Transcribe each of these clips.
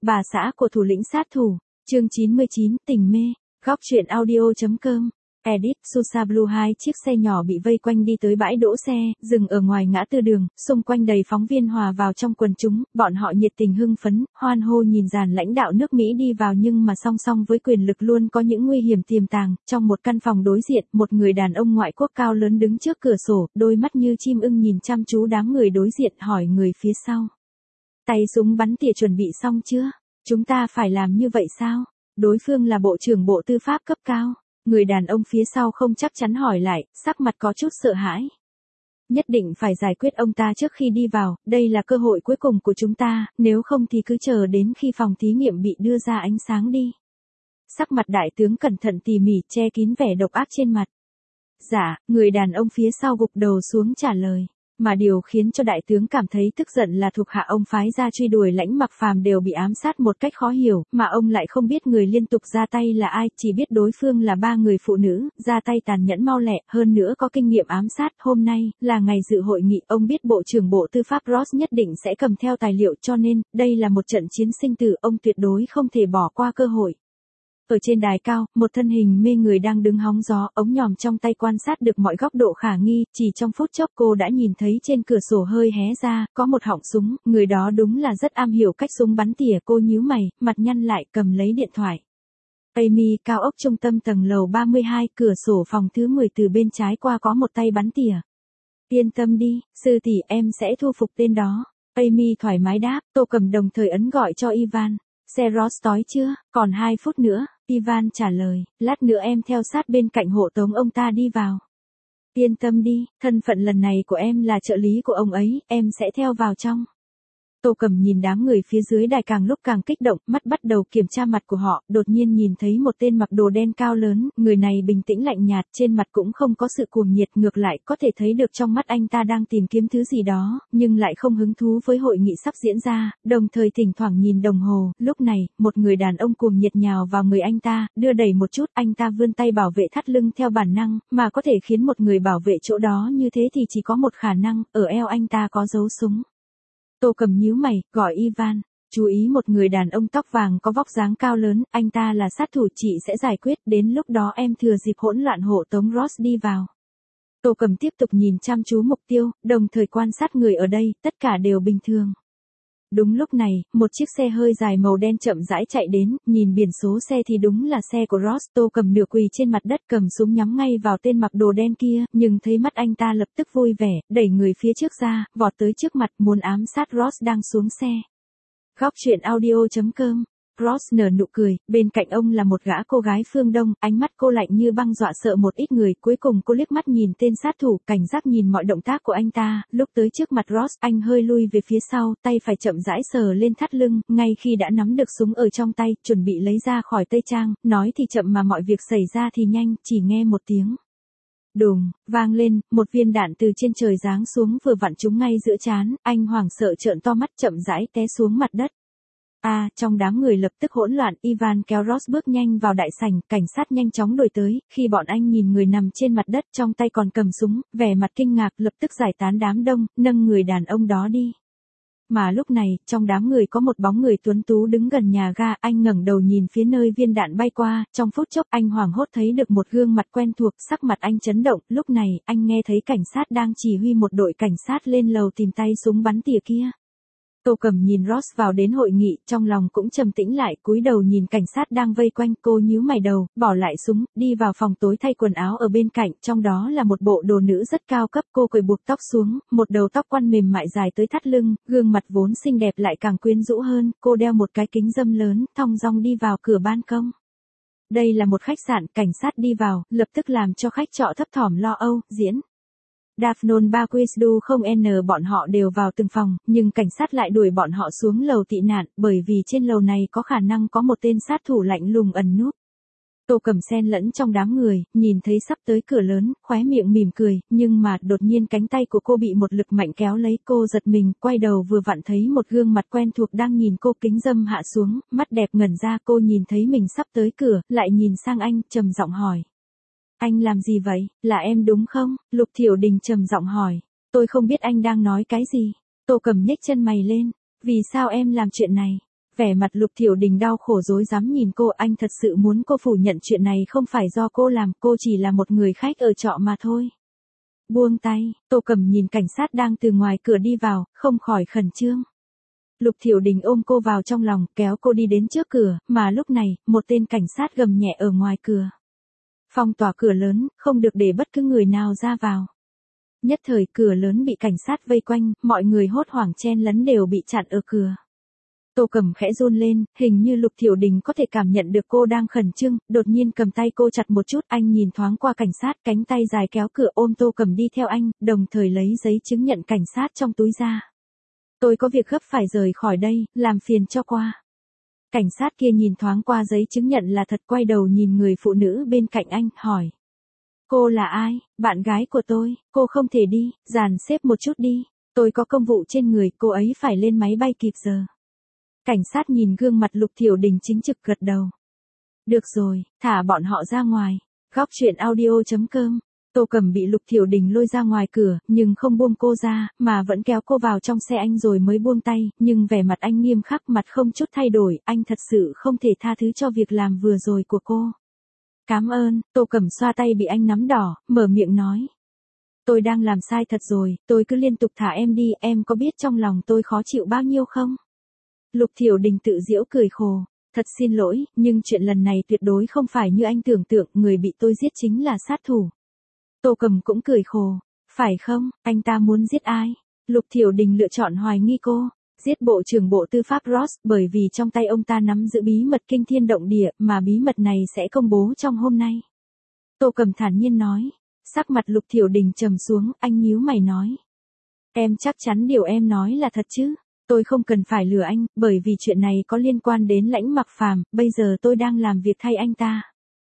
Bà xã của thủ lĩnh sát thủ, chương 99, tình mê, góc truyện audio.com. Edit, Susa Blue. Hai chiếc xe nhỏ bị vây quanh đi tới bãi đỗ xe, dừng ở ngoài ngã tư đường, xung quanh đầy phóng viên hòa vào trong quần chúng, bọn họ nhiệt tình hưng phấn, hoan hô nhìn dàn lãnh đạo nước Mỹ đi vào, nhưng mà song song với quyền lực luôn có những nguy hiểm tiềm tàng. Trong một căn phòng đối diện, một người đàn ông ngoại quốc cao lớn đứng trước cửa sổ, đôi mắt như chim ưng nhìn chăm chú đám người đối diện, hỏi người phía sau. Tay súng bắn tỉa chuẩn bị xong chưa? Chúng ta phải làm như vậy sao? Đối phương là Bộ trưởng Bộ Tư pháp cấp cao. Người đàn ông phía sau không chắc chắn hỏi lại, sắc mặt có chút sợ hãi. Nhất định phải giải quyết ông ta trước khi đi vào, đây là cơ hội cuối cùng của chúng ta, nếu không thì cứ chờ đến khi phòng thí nghiệm bị đưa ra ánh sáng đi. Sắc mặt đại tướng cẩn thận tỉ mỉ, che kín vẻ độc ác trên mặt. Dạ, người đàn ông phía sau gục đầu xuống trả lời. Mà điều khiến cho đại tướng cảm thấy tức giận là thuộc hạ ông phái ra truy đuổi Lãnh Mặc Phàm đều bị ám sát một cách khó hiểu, mà ông lại không biết người liên tục ra tay là ai, chỉ biết đối phương là 3 người phụ nữ, ra tay tàn nhẫn mau lẹ, hơn nữa có kinh nghiệm ám sát. Hôm nay, là ngày dự hội nghị, ông biết Bộ trưởng Bộ Tư pháp Ross nhất định sẽ cầm theo tài liệu, cho nên, đây là một trận chiến sinh tử, ông tuyệt đối không thể bỏ qua cơ hội. Ở trên đài cao, một thân hình mê người đang đứng hóng gió, ống nhòm trong tay quan sát được mọi góc độ khả nghi, chỉ trong phút chốc cô đã nhìn thấy trên cửa sổ hơi hé ra, có một họng súng, người đó đúng là rất am hiểu cách súng bắn tỉa. Cô nhíu mày, mặt nhăn lại, cầm lấy điện thoại. Amy, cao ốc trung tâm tầng lầu 32, cửa sổ phòng thứ 10 từ bên trái qua có một tay bắn tỉa. Yên tâm đi, sư tỷ, em sẽ thu phục tên đó. Amy thoải mái đáp. Tô Cầm đồng thời ấn gọi cho Ivan. Xe Ross tối chưa? Còn 2 phút nữa. Ivan trả lời, lát nữa em theo sát bên cạnh hộ tống ông ta đi vào. Yên tâm đi, thân phận lần này của em là trợ lý của ông ấy, em sẽ theo vào trong. Tô Cầm nhìn đám người phía dưới đài càng lúc càng kích động, mắt bắt đầu kiểm tra mặt của họ, đột nhiên nhìn thấy một tên mặc đồ đen cao lớn, người này bình tĩnh lạnh nhạt, trên mặt cũng không có sự cuồng nhiệt, ngược lại có thể thấy được trong mắt anh ta đang tìm kiếm thứ gì đó, nhưng lại không hứng thú với hội nghị sắp diễn ra, đồng thời thỉnh thoảng nhìn đồng hồ. Lúc này, một người đàn ông cuồng nhiệt nhào vào người anh ta, đưa đẩy một chút, anh ta vươn tay bảo vệ thắt lưng theo bản năng, mà có thể khiến một người bảo vệ chỗ đó như thế thì chỉ có một khả năng, ở eo anh ta có dấu súng. Tô Cầm nhíu mày, gọi Ivan, chú ý một người đàn ông tóc vàng có vóc dáng cao lớn, anh ta là sát thủ, chị sẽ giải quyết, đến lúc đó em thừa dịp hỗn loạn hộ tống Ross đi vào. Tô Cầm tiếp tục nhìn chăm chú mục tiêu, đồng thời quan sát người ở đây, tất cả đều bình thường. Đúng lúc này, một chiếc xe hơi dài màu đen chậm rãi chạy đến, nhìn biển số xe thì đúng là xe của Ross. Tô Cầm nửa quỳ trên mặt đất, cầm súng nhắm ngay vào tên mặc đồ đen kia, nhưng thấy mắt anh ta lập tức vui vẻ, đẩy người phía trước ra, vọt tới trước mặt, muốn ám sát Ross đang xuống xe. Góc truyện audio.com. Ross nở nụ cười, bên cạnh ông là một gã cô gái phương Đông, ánh mắt cô lạnh như băng dọa sợ một ít người, cuối cùng cô liếc mắt nhìn tên sát thủ, cảnh giác nhìn mọi động tác của anh ta, lúc tới trước mặt Ross, anh hơi lui về phía sau, tay phải chậm rãi sờ lên thắt lưng, ngay khi đã nắm được súng ở trong tay, chuẩn bị lấy ra khỏi tay trang, nói thì chậm mà mọi việc xảy ra thì nhanh, chỉ nghe một tiếng. Đùng, vang lên, một viên đạn từ trên trời giáng xuống vừa vặn trúng ngay giữa trán, anh hoảng sợ trợn to mắt chậm rãi té xuống mặt đất. Trong đám người lập tức hỗn loạn, Ivan kéo Ross bước nhanh vào đại sảnh, cảnh sát nhanh chóng đuổi tới, khi bọn anh nhìn người nằm trên mặt đất trong tay còn cầm súng, vẻ mặt kinh ngạc, lập tức giải tán đám đông, nâng người đàn ông đó đi. Mà lúc này, trong đám người có một bóng người tuấn tú đứng gần nhà ga, anh ngẩng đầu nhìn phía nơi viên đạn bay qua, trong phút chốc anh hoảng hốt thấy được một gương mặt quen thuộc, sắc mặt anh chấn động, lúc này, anh nghe thấy cảnh sát đang chỉ huy một đội cảnh sát lên lầu tìm tay súng bắn tỉa kia. Tô Cầm nhìn Ross vào đến hội nghị, trong lòng cũng trầm tĩnh lại, cúi đầu nhìn cảnh sát đang vây quanh, cô nhíu mày đầu, bỏ lại súng, đi vào phòng tối thay quần áo ở bên cạnh, trong đó là một bộ đồ nữ rất cao cấp, cô cởi buộc tóc xuống, một đầu tóc quăn mềm mại dài tới thắt lưng, gương mặt vốn xinh đẹp lại càng quyến rũ hơn, cô đeo một cái kính râm lớn, thong dong đi vào cửa ban công. Đây là một khách sạn, cảnh sát đi vào, lập tức làm cho khách trọ thấp thỏm lo âu, diễn. Daphne Baquisdu không n bọn họ đều vào từng phòng, nhưng cảnh sát lại đuổi bọn họ xuống lầu tị nạn, bởi vì trên lầu này có khả năng có một tên sát thủ lạnh lùng ẩn núp. Tô Cầm xen lẫn trong đám người, nhìn thấy sắp tới cửa lớn, khóe miệng mỉm cười, nhưng mà đột nhiên cánh tay của cô bị một lực mạnh kéo lấy, cô giật mình, quay đầu vừa vặn thấy một gương mặt quen thuộc đang nhìn cô, kính râm hạ xuống, mắt đẹp ngẩn ra, cô nhìn thấy mình sắp tới cửa, lại nhìn sang anh, trầm giọng hỏi. Anh làm gì vậy, là em đúng không? Lục Thiểu Đình trầm giọng hỏi. Tôi không biết anh đang nói cái gì. Tô Cầm nhếch chân mày lên. Vì sao em làm chuyện này? Vẻ mặt Lục Thiểu Đình đau khổ rối rắm nhìn cô, anh thật sự muốn cô phủ nhận chuyện này không phải do cô làm, cô chỉ là một người khách ở trọ mà thôi. Buông tay, Tô Cẩm nhìn cảnh sát đang từ ngoài cửa đi vào, không khỏi khẩn trương. Lục Thiểu Đình ôm cô vào trong lòng, kéo cô đi đến trước cửa, mà lúc này, một tên cảnh sát gầm nhẹ ở ngoài cửa. Phong tỏa cửa lớn, không được để bất cứ người nào ra vào. Nhất thời cửa lớn bị cảnh sát vây quanh, mọi người hốt hoảng chen lấn đều bị chặn ở cửa. Tô Cẩm khẽ run lên, hình như Lục Thiểu Đình có thể cảm nhận được cô đang khẩn trương, đột nhiên cầm tay cô chặt một chút, anh nhìn thoáng qua cảnh sát, cánh tay dài kéo cửa ôm Tô Cẩm đi theo anh, đồng thời lấy giấy chứng nhận cảnh sát trong túi ra. Tôi có việc gấp phải rời khỏi đây, làm phiền cho qua. Cảnh sát kia nhìn thoáng qua giấy chứng nhận là thật, quay đầu nhìn người phụ nữ bên cạnh anh, hỏi. Cô là ai? Bạn gái của tôi, cô không thể đi, dàn xếp một chút đi. Tôi có công vụ trên người, cô ấy phải lên máy bay kịp giờ. Cảnh sát nhìn gương mặt Lục Thiểu Đình chính trực gật đầu. Được rồi, thả bọn họ ra ngoài. Góc chuyện audio.com. Tô Cẩm bị Lục Thiểu Đình lôi ra ngoài cửa, nhưng không buông cô ra, mà vẫn kéo cô vào trong xe anh rồi mới buông tay, nhưng vẻ mặt anh nghiêm khắc, mặt không chút thay đổi, anh thật sự không thể tha thứ cho việc làm vừa rồi của cô. Cảm ơn, Tô Cẩm xoa tay bị anh nắm đỏ, mở miệng nói. Tôi đang làm sai thật rồi, tôi cứ liên tục thả em đi, em có biết trong lòng tôi khó chịu bao nhiêu không? Lục Thiểu Đình tự giễu cười khổ. Thật xin lỗi, nhưng chuyện lần này tuyệt đối không phải như anh tưởng tượng, người bị tôi giết chính là sát thủ. Tô Cẩm cũng cười khổ. Phải không, anh ta muốn giết ai? Lục Thiểu Đình lựa chọn hoài nghi cô. Giết Bộ trưởng Bộ Tư pháp Ross, bởi vì trong tay ông ta nắm giữ bí mật kinh thiên động địa, mà bí mật này sẽ công bố trong hôm nay. Tô Cẩm thản nhiên nói. Sắc mặt Lục Thiểu Đình trầm xuống, anh nhíu mày nói. Em chắc chắn điều em nói là thật chứ? Tôi không cần phải lừa anh, bởi vì chuyện này có liên quan đến Lãnh Mặc Phàm, bây giờ tôi đang làm việc thay anh ta.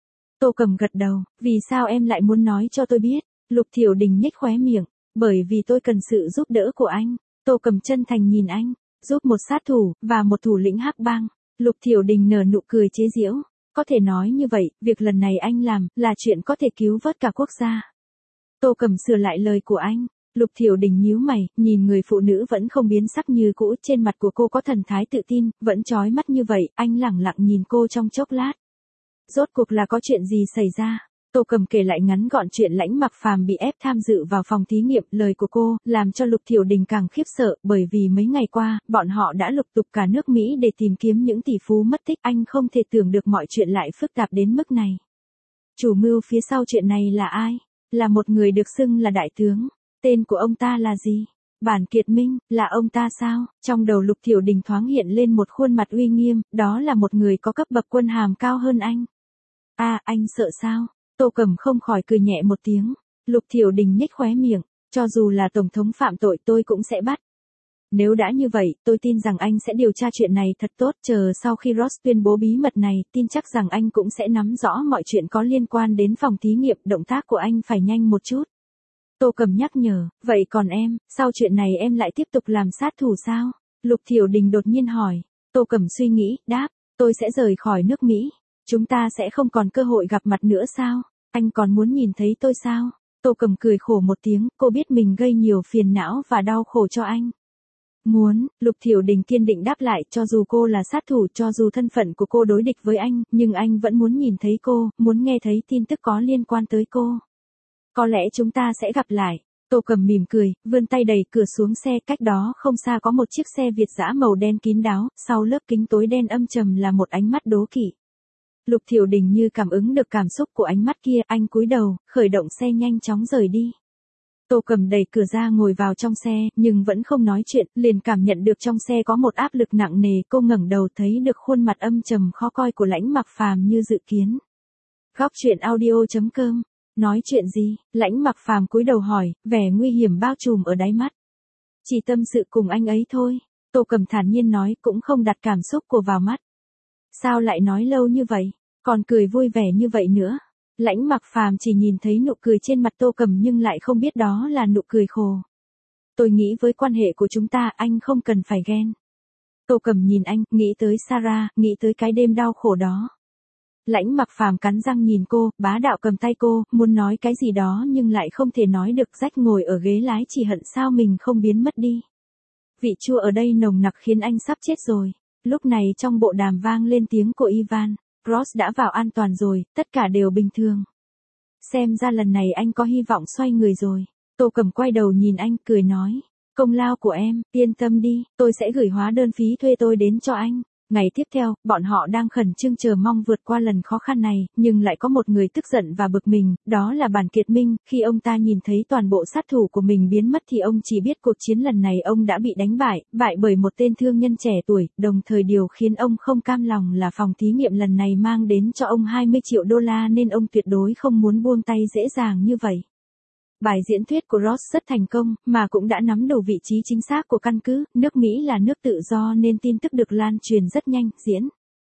Tô Cẩm gật đầu, vì sao em lại muốn nói cho tôi biết? Lục Thiểu Đình nhếch khóe miệng, bởi vì tôi cần sự giúp đỡ của anh. Tô Cẩm chân thành nhìn anh, giúp một sát thủ, và một thủ lĩnh hắc bang. Lục Thiểu Đình nở nụ cười chế giễu, có thể nói như vậy, việc lần này anh làm, là chuyện có thể cứu vớt cả quốc gia. Tô Cẩm sửa lại lời của anh. Lục Thiểu Đình nhíu mày, nhìn người phụ nữ vẫn không biến sắc như cũ, trên mặt của cô có thần thái tự tin, vẫn chói mắt như vậy, anh lẳng lặng nhìn cô trong chốc lát. Rốt cuộc là có chuyện gì xảy ra? Tô Cẩm kể lại ngắn gọn chuyện Lãnh Mặc Phàm bị ép tham dự vào phòng thí nghiệm, lời của cô, làm cho Lục Thiểu Đình càng khiếp sợ, bởi vì mấy ngày qua, bọn họ đã lục tục cả nước Mỹ để tìm kiếm những tỷ phú mất tích, anh không thể tưởng được mọi chuyện lại phức tạp đến mức này. Chủ mưu phía sau chuyện này là ai? Là một người được xưng là đại tướng. Tên của ông ta là gì? Bản Kiệt Minh, là ông ta sao? Trong đầu Lục Thiểu Đình thoáng hiện lên một khuôn mặt uy nghiêm, đó là một người có cấp bậc quân hàm cao hơn anh. Anh sợ sao? Tô Cẩm không khỏi cười nhẹ một tiếng. Lục Thiểu Đình nhếch khóe miệng, cho dù là tổng thống phạm tội tôi cũng sẽ bắt. Nếu đã như vậy, tôi tin rằng anh sẽ điều tra chuyện này thật tốt, chờ sau khi Ross tuyên bố bí mật này, tin chắc rằng anh cũng sẽ nắm rõ mọi chuyện có liên quan đến phòng thí nghiệm, động tác của anh phải nhanh một chút. Tô Cẩm nhắc nhở, vậy còn em, sau chuyện này em lại tiếp tục làm sát thủ sao? Lục Thiểu Đình đột nhiên hỏi. Tô Cẩm suy nghĩ, đáp, tôi sẽ rời khỏi nước Mỹ. Chúng ta sẽ không còn cơ hội gặp mặt nữa sao? Anh còn muốn nhìn thấy tôi sao? Tô Cẩm cười khổ một tiếng, cô biết mình gây nhiều phiền não và đau khổ cho anh. Muốn, Lục Thiểu Đình kiên định đáp lại, cho dù cô là sát thủ, cho dù thân phận của cô đối địch với anh, nhưng anh vẫn muốn nhìn thấy cô, muốn nghe thấy tin tức có liên quan tới cô. Có lẽ chúng ta sẽ gặp lại. Tô Cẩm mỉm cười, vươn tay đẩy cửa xuống xe, cách đó không xa có một chiếc xe Việt dã màu đen kín đáo, sau lớp kính tối đen âm trầm là một ánh mắt đố kỵ. Lục Thiểu Đình như cảm ứng được cảm xúc của ánh mắt kia, anh cúi đầu, khởi động xe nhanh chóng rời đi. Tô Cẩm đẩy cửa ra ngồi vào trong xe, nhưng vẫn không nói chuyện, liền cảm nhận được trong xe có một áp lực nặng nề, cô ngẩng đầu thấy được khuôn mặt âm trầm khó coi của Lãnh Mặc Phàm như dự kiến. Góc chuyện audio.com. Nói chuyện gì? Lãnh Mặc Phàm cúi đầu hỏi, vẻ nguy hiểm bao trùm ở đáy mắt. Chỉ tâm sự cùng anh ấy thôi. Tô Cẩm thản nhiên nói, cũng không đặt cảm xúc của vào mắt. Sao lại nói lâu như vậy? Còn cười vui vẻ như vậy nữa? Lãnh Mặc Phàm chỉ nhìn thấy nụ cười trên mặt Tô Cẩm nhưng lại không biết đó là nụ cười khổ. Tôi nghĩ với quan hệ của chúng ta anh không cần phải ghen. Tô Cẩm nhìn anh, nghĩ tới Sarah, nghĩ tới cái đêm đau khổ đó. Lãnh Mặc Phàm cắn răng nhìn cô, bá đạo cầm tay cô, muốn nói cái gì đó nhưng lại không thể nói được, rách ngồi ở ghế lái chỉ hận sao mình không biến mất đi. Vị chua ở đây nồng nặc khiến anh sắp chết rồi. Lúc này trong bộ đàm vang lên tiếng của Ivan. Ross đã vào an toàn rồi, tất cả đều bình thường. Xem ra lần này anh có hy vọng xoay người rồi. Tô Cầm quay đầu nhìn anh, cười nói. Công lao của em, yên tâm đi, tôi sẽ gửi hóa đơn phí thuê tôi đến cho anh. Ngày tiếp theo, bọn họ đang khẩn trương chờ mong vượt qua lần khó khăn này, nhưng lại có một người tức giận và bực mình, đó là Bản Kiệt Minh. Khi ông ta nhìn thấy toàn bộ sát thủ của mình biến mất thì ông chỉ biết cuộc chiến lần này ông đã bị đánh bại bởi một tên thương nhân trẻ tuổi, đồng thời điều khiến ông không cam lòng là phòng thí nghiệm lần này mang đến cho ông 20 triệu đô la nên ông tuyệt đối không muốn buông tay dễ dàng như vậy. Bài diễn thuyết của Ross rất thành công, mà cũng đã nắm đầu vị trí chính xác của căn cứ, nước Mỹ là nước tự do nên tin tức được lan truyền rất nhanh, diễn.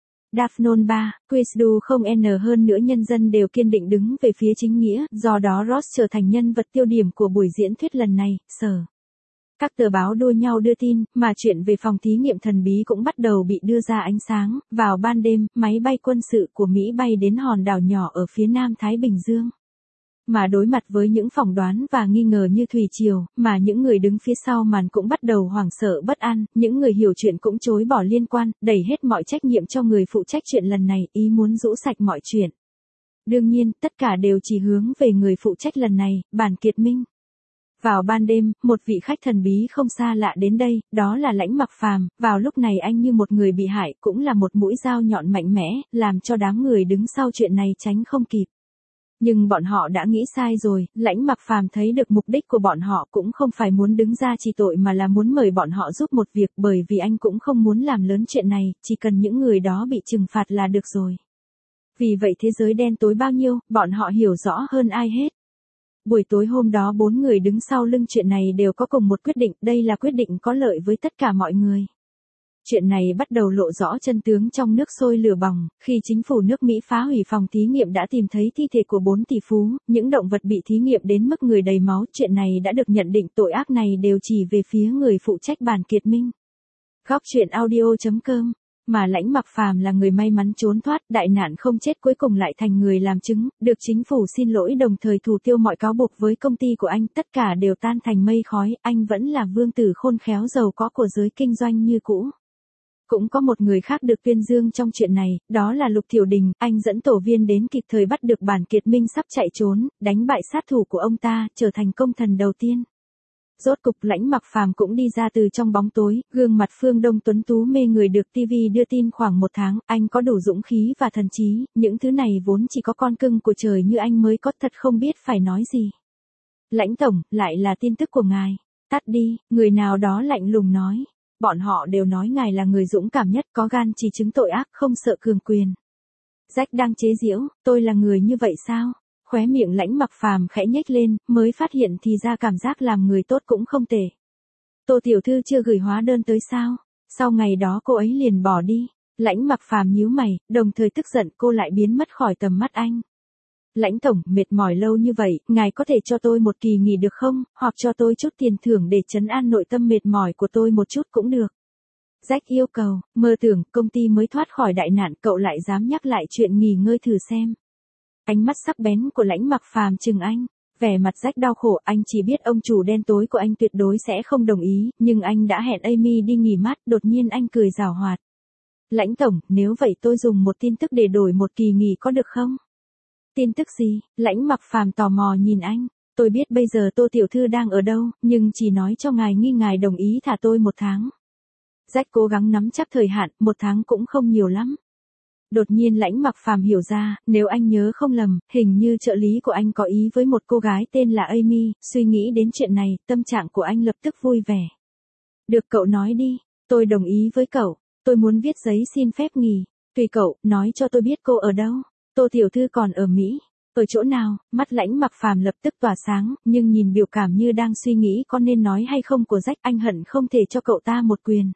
Daphne 3, Quizdu không n hơn nữa nhân dân đều kiên định đứng về phía chính nghĩa, do đó Ross trở thành nhân vật tiêu điểm của buổi diễn thuyết lần này, sở. Các tờ báo đua nhau đưa tin, mà chuyện về phòng thí nghiệm thần bí cũng bắt đầu bị đưa ra ánh sáng. Vào ban đêm, máy bay quân sự của Mỹ bay đến hòn đảo nhỏ ở phía nam Thái Bình Dương. Mà đối mặt với những phỏng đoán và nghi ngờ như thủy triều, mà những người đứng phía sau màn cũng bắt đầu hoảng sợ bất an, những người hiểu chuyện cũng chối bỏ liên quan, đẩy hết mọi trách nhiệm cho người phụ trách chuyện lần này, ý muốn rũ sạch mọi chuyện. Đương nhiên, tất cả đều chỉ hướng về người phụ trách lần này, Bản Kiệt Minh. Vào ban đêm, một vị khách thần bí không xa lạ đến đây, đó là Lãnh Mặc Phàm. Vào lúc này anh như một người bị hại, cũng là một mũi dao nhọn mạnh mẽ, làm cho đám người đứng sau chuyện này tránh không kịp. Nhưng bọn họ đã nghĩ sai rồi, Lãnh Mặc Phàm thấy được mục đích của bọn họ cũng không phải muốn đứng ra trị tội mà là muốn mời bọn họ giúp một việc, bởi vì anh cũng không muốn làm lớn chuyện này, chỉ cần những người đó bị trừng phạt là được rồi. Vì vậy thế giới đen tối bao nhiêu, bọn họ hiểu rõ hơn ai hết. Buổi tối hôm đó 4 người đứng sau lưng chuyện này đều có cùng một quyết định, đây là quyết định có lợi với tất cả mọi người. Chuyện này bắt đầu lộ rõ chân tướng trong nước sôi lửa bỏng, khi chính phủ nước Mỹ phá hủy phòng thí nghiệm đã tìm thấy thi thể của 4 tỷ phú, những động vật bị thí nghiệm đến mức người đầy máu, chuyện này đã được nhận định tội ác này đều chỉ về phía người phụ trách Bản Kiệt Minh. Góc truyện audio.com. Mà Lãnh Mặc Phàm là người may mắn trốn thoát, đại nạn không chết cuối cùng lại thành người làm chứng, được chính phủ xin lỗi đồng thời thủ tiêu mọi cáo buộc với công ty của anh, tất cả đều tan thành mây khói, anh vẫn là vương tử khôn khéo giàu có của giới kinh doanh như cũ. Cũng có một người khác được tuyên dương trong chuyện này, đó là Lục Thiểu Đình, anh dẫn tổ viên đến kịp thời bắt được Bản Kiệt Minh sắp chạy trốn, đánh bại sát thủ của ông ta, trở thành công thần đầu tiên. Rốt cục Lãnh Mặc Phàm cũng đi ra từ trong bóng tối, gương mặt Phương Đông tuấn tú mê người được TV đưa tin khoảng 1 tháng, anh có đủ dũng khí và thần trí, những thứ này vốn chỉ có con cưng của trời như anh mới có, thật không biết phải nói gì. Lãnh tổng, lại là tin tức của ngài. Tắt đi, người nào đó lạnh lùng nói. Bọn họ đều nói ngài là người dũng cảm nhất, có gan chỉ chứng tội ác, không sợ cường quyền. Jack đang chế giễu, tôi là người như vậy sao? Khóe miệng Lãnh Mặc Phàm khẽ nhếch lên, mới phát hiện thì ra cảm giác làm người tốt cũng không tệ. Tô tiểu thư chưa gửi hóa đơn tới sao? Sau ngày đó cô ấy liền bỏ đi. Lãnh Mặc Phàm nhíu mày, đồng thời tức giận cô lại biến mất khỏi tầm mắt anh. Lãnh tổng, mệt mỏi lâu như vậy, ngài có thể cho tôi một kỳ nghỉ được không, hoặc cho tôi chút tiền thưởng để trấn an nội tâm mệt mỏi của tôi một chút cũng được. Jack yêu cầu, mơ tưởng, công ty mới thoát khỏi đại nạn, cậu lại dám nhắc lại chuyện nghỉ ngơi thử xem. Ánh mắt sắc bén của Lãnh Mặc Phàm trừng anh, vẻ mặt Jack đau khổ, anh chỉ biết ông chủ đen tối của anh tuyệt đối sẽ không đồng ý, nhưng anh đã hẹn Amy đi nghỉ mát, đột nhiên anh cười giảo hoạt. Lãnh tổng, nếu vậy tôi dùng một tin tức để đổi một kỳ nghỉ có được không? Tin tức gì? Lãnh Mặc Phàm tò mò nhìn anh. Tôi biết bây giờ Tô tiểu thư đang ở đâu, nhưng chỉ nói cho ngài nghi ngài đồng ý thả tôi 1 tháng. Jack cố gắng nắm chắc thời hạn, 1 tháng cũng không nhiều lắm. Đột nhiên Lãnh Mặc Phàm hiểu ra, nếu anh nhớ không lầm, hình như trợ lý của anh có ý với một cô gái tên là Amy, suy nghĩ đến chuyện này, tâm trạng của anh lập tức vui vẻ. Được cậu nói đi, tôi đồng ý với cậu, tôi muốn viết giấy xin phép nghỉ, tùy cậu, nói cho tôi biết cô ở đâu. Tô tiểu thư còn ở Mỹ, ở chỗ nào? Mắt Lãnh Mặc Phàm lập tức tỏa sáng, nhưng nhìn biểu cảm như đang suy nghĩ có nên nói hay không của Jack, anh hận không thể cho cậu ta một quyền.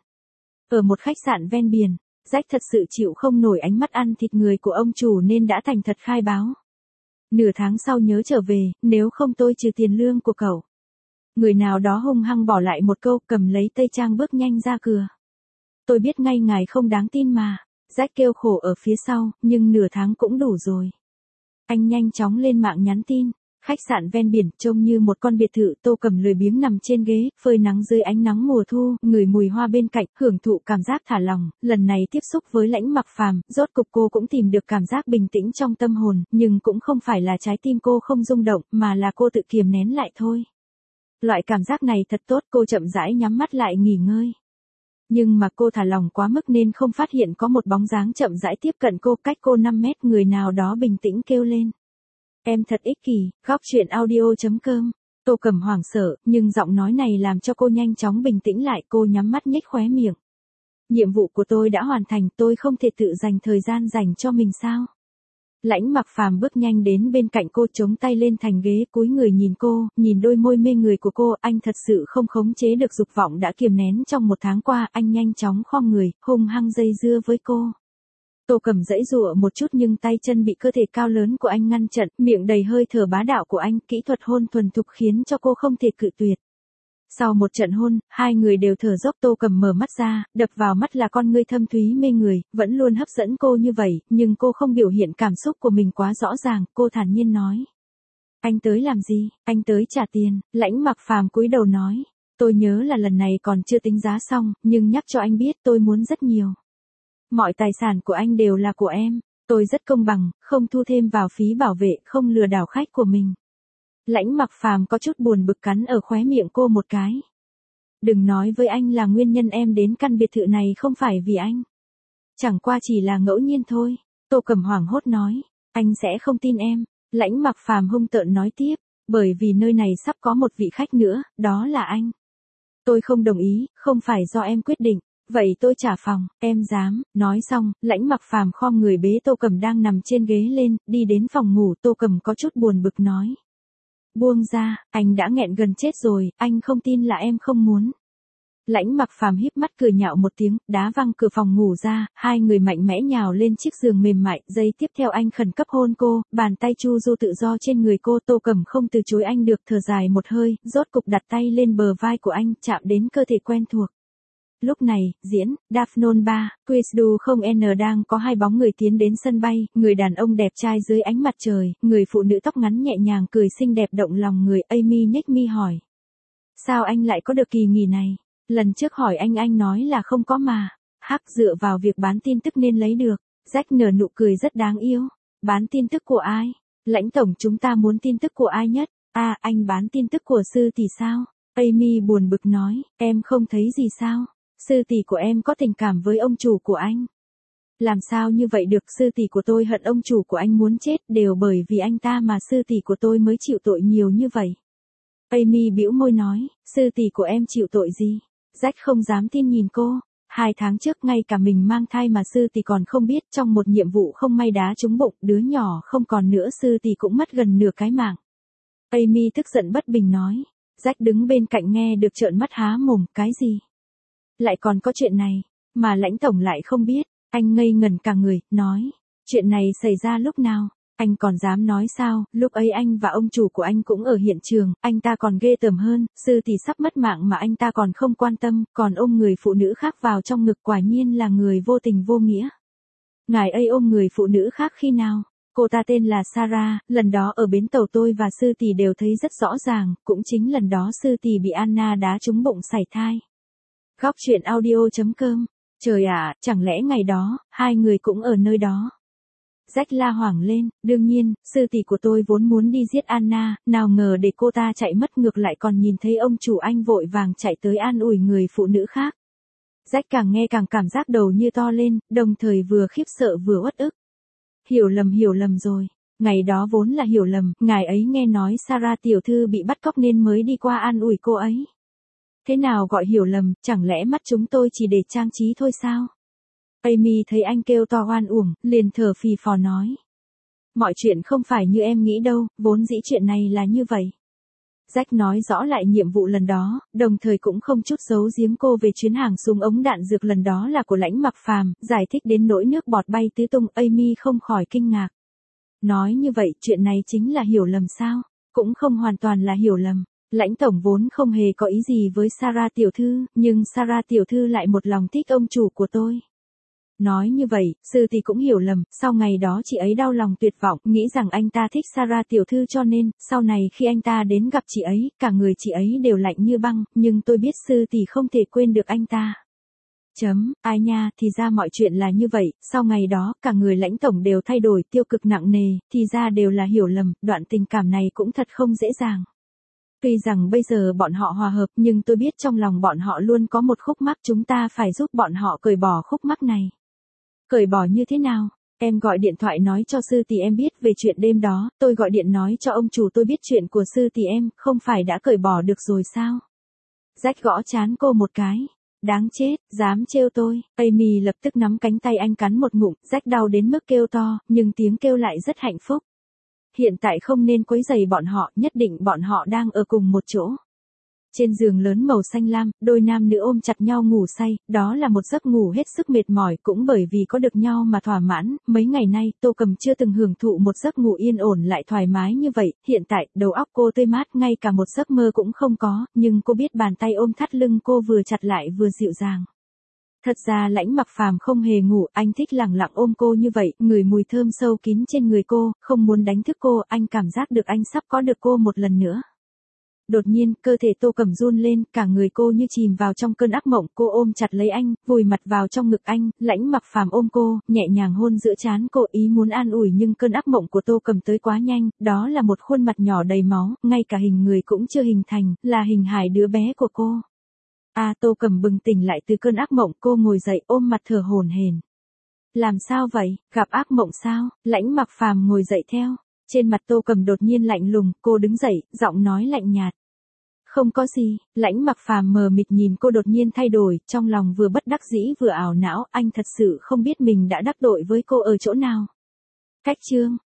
Ở một khách sạn ven biển, Jack thật sự chịu không nổi ánh mắt ăn thịt người của ông chủ nên đã thành thật khai báo. Nửa tháng sau nhớ trở về, nếu không tôi trừ tiền lương của cậu. Người nào đó hung hăng bỏ lại một câu, cầm lấy tây trang bước nhanh ra cửa. Tôi biết ngay ngài không đáng tin mà. Jack kêu khổ ở phía sau, nhưng nửa tháng cũng đủ rồi. Anh nhanh chóng lên mạng nhắn tin. Khách sạn ven biển trông như một con biệt thự. Tô Cầm lười biếng nằm trên ghế, phơi nắng dưới ánh nắng mùa thu, ngửi mùi hoa bên cạnh, hưởng thụ cảm giác thả lỏng. Lần này tiếp xúc với Lãnh Mặc Phàm, rốt cục cô cũng tìm được cảm giác bình tĩnh trong tâm hồn, nhưng cũng không phải là trái tim cô không rung động, mà là cô tự kiềm nén lại thôi. Loại cảm giác này thật tốt, cô chậm rãi nhắm mắt lại nghỉ ngơi. Nhưng mà cô thả lỏng quá mức nên không phát hiện có một bóng dáng chậm rãi tiếp cận cô, cách cô 5 mét, người nào đó bình tĩnh kêu lên. Em thật ích kỷ. Góc truyện audio.com. Tô Cầm hoảng sợ, nhưng giọng nói này làm cho cô nhanh chóng bình tĩnh lại, cô nhắm mắt nhếch khóe miệng. Nhiệm vụ của tôi đã hoàn thành, tôi không thể tự dành thời gian dành cho mình sao? Lãnh Mặc Phàm bước nhanh đến bên cạnh cô, chống tay lên thành ghế, cúi người nhìn cô, nhìn đôi môi mê người của cô, anh thật sự không khống chế được dục vọng đã kiềm nén trong một tháng qua, anh nhanh chóng khom người, hung hăng dây dưa với cô. Tô Cầm giãy giụa một chút nhưng tay chân bị cơ thể cao lớn của anh ngăn chặn, miệng đầy hơi thở bá đạo của anh, kỹ thuật hôn thuần thục khiến cho cô không thể cự tuyệt. Sau một trận hôn, hai người đều thở dốc. Tô Cầm mở mắt ra, đập vào mắt là con ngươi thâm thúy mê người, vẫn luôn hấp dẫn cô như vậy, nhưng cô không biểu hiện cảm xúc của mình quá rõ ràng, cô thản nhiên nói. Anh tới làm gì? Anh tới trả tiền. Lãnh Mặc Phàm cúi đầu nói. Tôi nhớ là lần này còn chưa tính giá xong, nhưng nhắc cho anh biết tôi muốn rất nhiều. Mọi tài sản của anh đều là của em, tôi rất công bằng, không thu thêm vào phí bảo vệ, không lừa đảo khách của mình. Lãnh Mặc Phàm có chút buồn bực cắn ở khóe miệng cô một cái. Đừng nói với anh là nguyên nhân em đến căn biệt thự này không phải vì anh. Chẳng qua chỉ là ngẫu nhiên thôi. Tô Cầm hoảng hốt nói. Anh sẽ không tin em. Lãnh Mặc Phàm hung tợn nói tiếp. Bởi vì nơi này sắp có một vị khách nữa, đó là anh. Tôi không đồng ý, không phải do em quyết định. Vậy tôi trả phòng, em dám. Nói xong, Lãnh Mặc Phàm khom người bế Tô Cầm đang nằm trên ghế lên, đi đến phòng ngủ. Tô Cầm có chút buồn bực nói. Buông ra, anh đã nghẹn gần chết rồi, anh không tin là em không muốn. Lãnh Mặc Phàm híp mắt cười nhạo một tiếng, đá văng cửa phòng ngủ ra, hai người mạnh mẽ nhào lên chiếc giường mềm mại, giây tiếp theo anh khẩn cấp hôn cô, bàn tay chu du tự do trên người cô. Tô Cầm không từ chối anh được, thở dài một hơi, rốt cục đặt tay lên bờ vai của anh, chạm đến cơ thể quen thuộc. Lúc này, diễn, Daphne 3, Quizdu không N đang có hai bóng người tiến đến sân bay, người đàn ông đẹp trai dưới ánh mặt trời, người phụ nữ tóc ngắn nhẹ nhàng cười xinh đẹp động lòng người. Amy nhếch mi hỏi. Sao anh lại có được kỳ nghỉ này? Lần trước hỏi anh nói là không có mà. Hắc, dựa vào việc bán tin tức nên lấy được. Jack nở nụ cười rất đáng yêu. Bán tin tức của ai? Lãnh tổng, chúng ta muốn tin tức của ai nhất? À, anh bán tin tức của sư tỷ sao? Amy buồn bực nói, em không thấy gì sao? Sư tỷ của em có tình cảm với ông chủ của anh. Làm sao như vậy được, sư tỷ của tôi hận ông chủ của anh muốn chết, đều bởi vì anh ta mà sư tỷ của tôi mới chịu tội nhiều như vậy. Amy bĩu môi nói, sư tỷ của em chịu tội gì? Jack không dám tin nhìn cô. 2 tháng trước ngay cả mình mang thai mà sư tỷ còn không biết, trong một nhiệm vụ không may đá trúng bụng, đứa nhỏ không còn nữa, sư tỷ cũng mất gần nửa cái mạng. Amy tức giận bất bình nói. Jack đứng bên cạnh nghe được trợn mắt há mồm, cái gì? Lại còn có chuyện này, mà Lãnh tổng lại không biết. Anh ngây ngẩn cả người, nói. Chuyện này xảy ra lúc nào? Anh còn dám nói sao? Lúc ấy anh và ông chủ của anh cũng ở hiện trường, anh ta còn ghê tởm hơn, sư tỷ sắp mất mạng mà anh ta còn không quan tâm, còn ôm người phụ nữ khác vào trong ngực, quả nhiên là người vô tình vô nghĩa. Ngài ấy ôm người phụ nữ khác khi nào? Cô ta tên là Sarah, lần đó ở bến tàu tôi và sư tỷ đều thấy rất rõ ràng, cũng chính lần đó sư tỷ bị Anna đá trúng bụng sảy thai. Góc truyện audio.com. Trời ạ, chẳng lẽ ngày đó, hai người cũng ở nơi đó? Jack la hoảng lên, đương nhiên, sư tỷ của tôi vốn muốn đi giết Anna, nào ngờ để cô ta chạy mất, ngược lại còn nhìn thấy ông chủ anh vội vàng chạy tới an ủi người phụ nữ khác. Jack càng nghe càng cảm giác đầu như to lên, đồng thời vừa khiếp sợ vừa uất ức. Hiểu lầm rồi. Ngày đó vốn là hiểu lầm, ngài ấy nghe nói Sarah tiểu thư bị bắt cóc nên mới đi qua an ủi cô ấy. Thế nào gọi hiểu lầm, chẳng lẽ mắt chúng tôi chỉ để trang trí thôi sao? Amy thấy anh kêu to oan uổng, liền thở phì phò nói. Mọi chuyện không phải như em nghĩ đâu, vốn dĩ chuyện này là như vậy. Jack nói rõ lại nhiệm vụ lần đó, đồng thời cũng không chút giấu giếm cô về chuyến hàng súng ống đạn dược lần đó là của Lãnh Mặc Phàm, giải thích đến nỗi nước bọt bay tứ tung. Amy không khỏi kinh ngạc. Nói như vậy, chuyện này chính là hiểu lầm sao? Cũng không hoàn toàn là hiểu lầm. Lãnh tổng vốn không hề có ý gì với Sarah tiểu thư, nhưng Sarah tiểu thư lại một lòng thích ông chủ của tôi. Nói như vậy, sư tỷ cũng hiểu lầm, sau ngày đó chị ấy đau lòng tuyệt vọng, nghĩ rằng anh ta thích Sarah tiểu thư cho nên, sau này khi anh ta đến gặp chị ấy, cả người chị ấy đều lạnh như băng, nhưng tôi biết sư tỷ không thể quên được anh ta. Ai nha, thì ra mọi chuyện là như vậy, sau ngày đó, cả người lãnh tổng đều thay đổi, tiêu cực nặng nề, thì ra đều là hiểu lầm, đoạn tình cảm này cũng thật không dễ dàng. Tuy rằng bây giờ bọn họ hòa hợp nhưng tôi biết trong lòng bọn họ luôn có một khúc mắc, chúng ta phải giúp bọn họ cởi bỏ khúc mắc này. Cởi bỏ như thế nào? Em gọi điện thoại nói cho sư tỷ em biết về chuyện đêm đó, tôi gọi điện nói cho ông chủ tôi biết chuyện của sư tỷ em, không phải đã cởi bỏ được rồi sao? Jack gõ trán cô một cái. Đáng chết, dám trêu tôi. Amy lập tức nắm cánh tay anh cắn một ngụm, Jack đau đến mức kêu to, nhưng tiếng kêu lại rất hạnh phúc. Hiện tại không nên quấy rầy bọn họ, nhất định bọn họ đang ở cùng một chỗ. Trên giường lớn màu xanh lam, đôi nam nữ ôm chặt nhau ngủ say, đó là một giấc ngủ hết sức mệt mỏi, cũng bởi vì có được nhau mà thỏa mãn. Mấy ngày nay, Tô Cầm chưa từng hưởng thụ một giấc ngủ yên ổn lại thoải mái như vậy, hiện tại, đầu óc cô tươi mát, ngay cả một giấc mơ cũng không có, nhưng cô biết bàn tay ôm thắt lưng cô vừa chặt lại vừa dịu dàng. Thật ra Lãnh Mặc Phàm không hề ngủ, anh thích lẳng lặng ôm cô như vậy, ngửi mùi thơm sâu kín trên người cô, không muốn đánh thức cô, anh cảm giác được anh sắp có được cô một lần nữa. Đột nhiên, cơ thể Tô Cẩm run lên, cả người cô như chìm vào trong cơn ác mộng, cô ôm chặt lấy anh, vùi mặt vào trong ngực anh, Lãnh Mặc Phàm ôm cô, nhẹ nhàng hôn giữa trán cô, ý muốn an ủi nhưng cơn ác mộng của Tô Cẩm tới quá nhanh, đó là một khuôn mặt nhỏ đầy máu, ngay cả hình người cũng chưa hình thành, là hình hài đứa bé của cô. Tô Cẩm bừng tỉnh lại từ cơn ác mộng, cô ngồi dậy ôm mặt thở hổn hển. Làm sao vậy, gặp ác mộng sao? Lãnh Mặc Phàm ngồi dậy theo. Trên mặt Tô Cẩm đột nhiên lạnh lùng, cô đứng dậy, giọng nói lạnh nhạt. Không có gì, Lãnh Mặc Phàm mờ mịt nhìn cô đột nhiên thay đổi, trong lòng vừa bất đắc dĩ vừa ảo não, anh thật sự không biết mình đã đắc tội với cô ở chỗ nào. Cách chương